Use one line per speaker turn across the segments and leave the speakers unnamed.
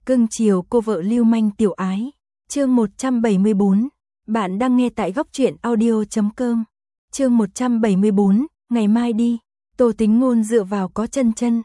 Cưng chiều cô vợ lưu manh tiểu ái. Chương 174. Bạn đang nghe tại góc truyện audio.com. Chương 174, ngày mai đi. Tô Tính Ngôn dựa vào có chân chân.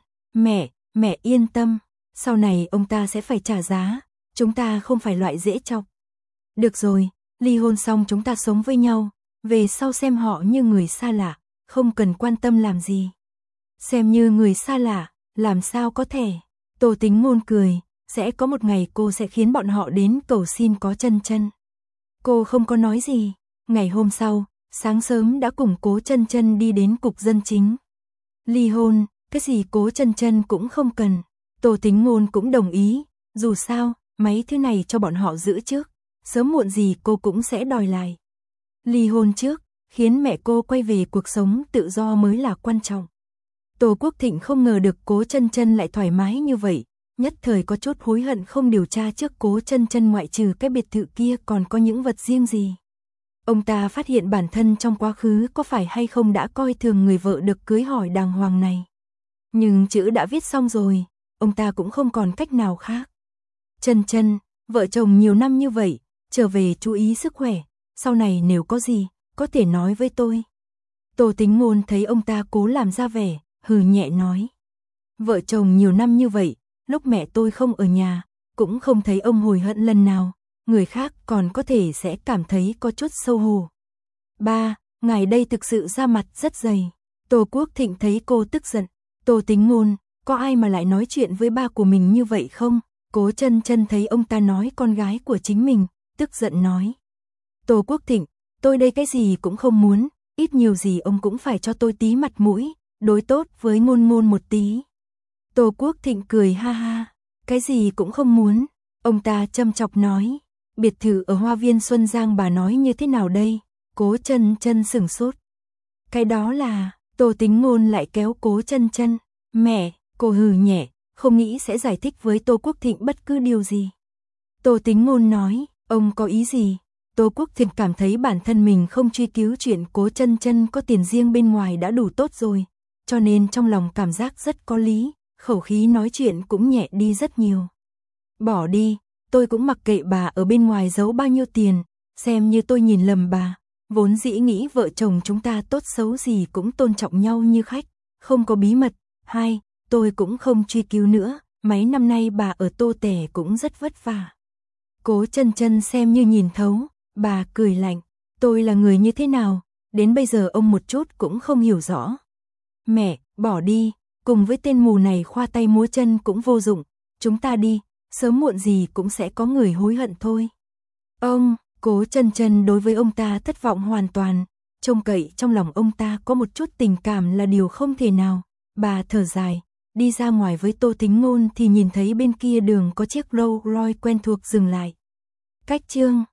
Mẹ yên tâm. Sau này ông ta sẽ phải trả giá. Chúng ta không phải loại dễ chọc. Được rồi, ly hôn xong chúng ta sống với nhau. Về sau xem họ như người xa lạ. Không cần quan tâm làm gì. Xem như người xa lạ, làm sao có thể. Tô Tính Ngôn cười. Sẽ có một ngày cô sẽ khiến bọn họ đến cầu xin có chân chân. Cô không có nói gì. Ngày hôm sau, sáng sớm đã cùng Cố Chân Chân đi đến cục dân chính. Ly hôn, cái gì Cố Chân Chân cũng không cần. Tô Tính Ngôn cũng đồng ý. Dù sao, mấy thứ này cho bọn họ giữ trước. Sớm muộn gì cô cũng sẽ đòi lại. Ly hôn trước, khiến mẹ cô quay về cuộc sống tự do mới là quan trọng. Tô Quốc Thịnh không ngờ được Cố Chân Chân lại thoải mái như vậy. Nhất thời có chút hối hận không điều tra trước Cố Chân Chân ngoại trừ cái biệt thự kia còn có những vật riêng gì. Ông ta phát hiện bản thân trong quá khứ có phải hay không đã coi thường người vợ được cưới hỏi đàng hoàng này. Nhưng chữ đã viết xong rồi, ông ta cũng không còn cách nào khác. Chân Chân, vợ chồng nhiều năm như vậy, trở về chú ý sức khỏe, sau này nếu có gì, có thể nói với tôi. Tô Tính Ngôn thấy ông ta cố làm ra vẻ, hừ nhẹ nói. Vợ chồng nhiều năm như vậy, lúc mẹ tôi không ở nhà, cũng không thấy ông hối hận lần nào, người khác còn có thể sẽ cảm thấy có chút xấu hổ. Ba, ngài đây thực sự ra mặt rất dày. Tô Quốc Thịnh thấy cô tức giận. Tô Tính Ngôn, có ai mà lại nói chuyện với ba của mình như vậy không? Cố Chân Chân thấy ông ta nói con gái của chính mình, tức giận nói. Tô Quốc Thịnh, tôi đây cái gì cũng không muốn, ít nhiều gì ông cũng phải cho tôi tí mặt mũi, đối tốt với Ngôn Ngôn một tí. Tô Quốc Thịnh cười ha ha, cái gì cũng không muốn, ông ta châm chọc nói, biệt thự ở Hoa Viên Xuân Giang bà nói như thế nào đây? Cố Chân Chân sửng sốt. Cái đó là, Tô Tính Ngôn lại kéo Cố Chân Chân, mẹ, cô hừ nhẹ, không nghĩ sẽ giải thích với Tô Quốc Thịnh bất cứ điều gì. Tô Tính Ngôn nói, ông có ý gì? Tô Quốc Thịnh cảm thấy bản thân mình không truy cứu chuyện Cố Chân Chân có tiền riêng bên ngoài đã đủ tốt rồi, cho nên trong lòng cảm giác rất có lý. Khẩu khí nói chuyện cũng nhẹ đi rất nhiều. Bỏ đi, tôi cũng mặc kệ bà ở bên ngoài giấu bao nhiêu tiền, xem như tôi nhìn lầm bà. Vốn dĩ nghĩ vợ chồng chúng ta tốt xấu gì cũng tôn trọng nhau như khách, không có bí mật. Hai, tôi cũng không truy cứu nữa, mấy năm nay bà ở Tô Tẻ cũng rất vất vả. Cố Chân Chân xem như nhìn thấu, bà cười lạnh. Tôi là người như thế nào, đến bây giờ ông một chút cũng không hiểu rõ. Mẹ, bỏ đi. Cùng với tên mù này khoa tay múa chân cũng vô dụng, chúng ta đi, sớm muộn gì cũng sẽ có người hối hận thôi. Ông, Cố Chân Chân đối với ông ta thất vọng hoàn toàn, trông cậy trong lòng ông ta có một chút tình cảm là điều không thể nào. Bà thở dài, đi ra ngoài với Tô Tính Ngôn thì nhìn thấy bên kia đường có chiếc Rolls Royce quen thuộc dừng lại. Cách chương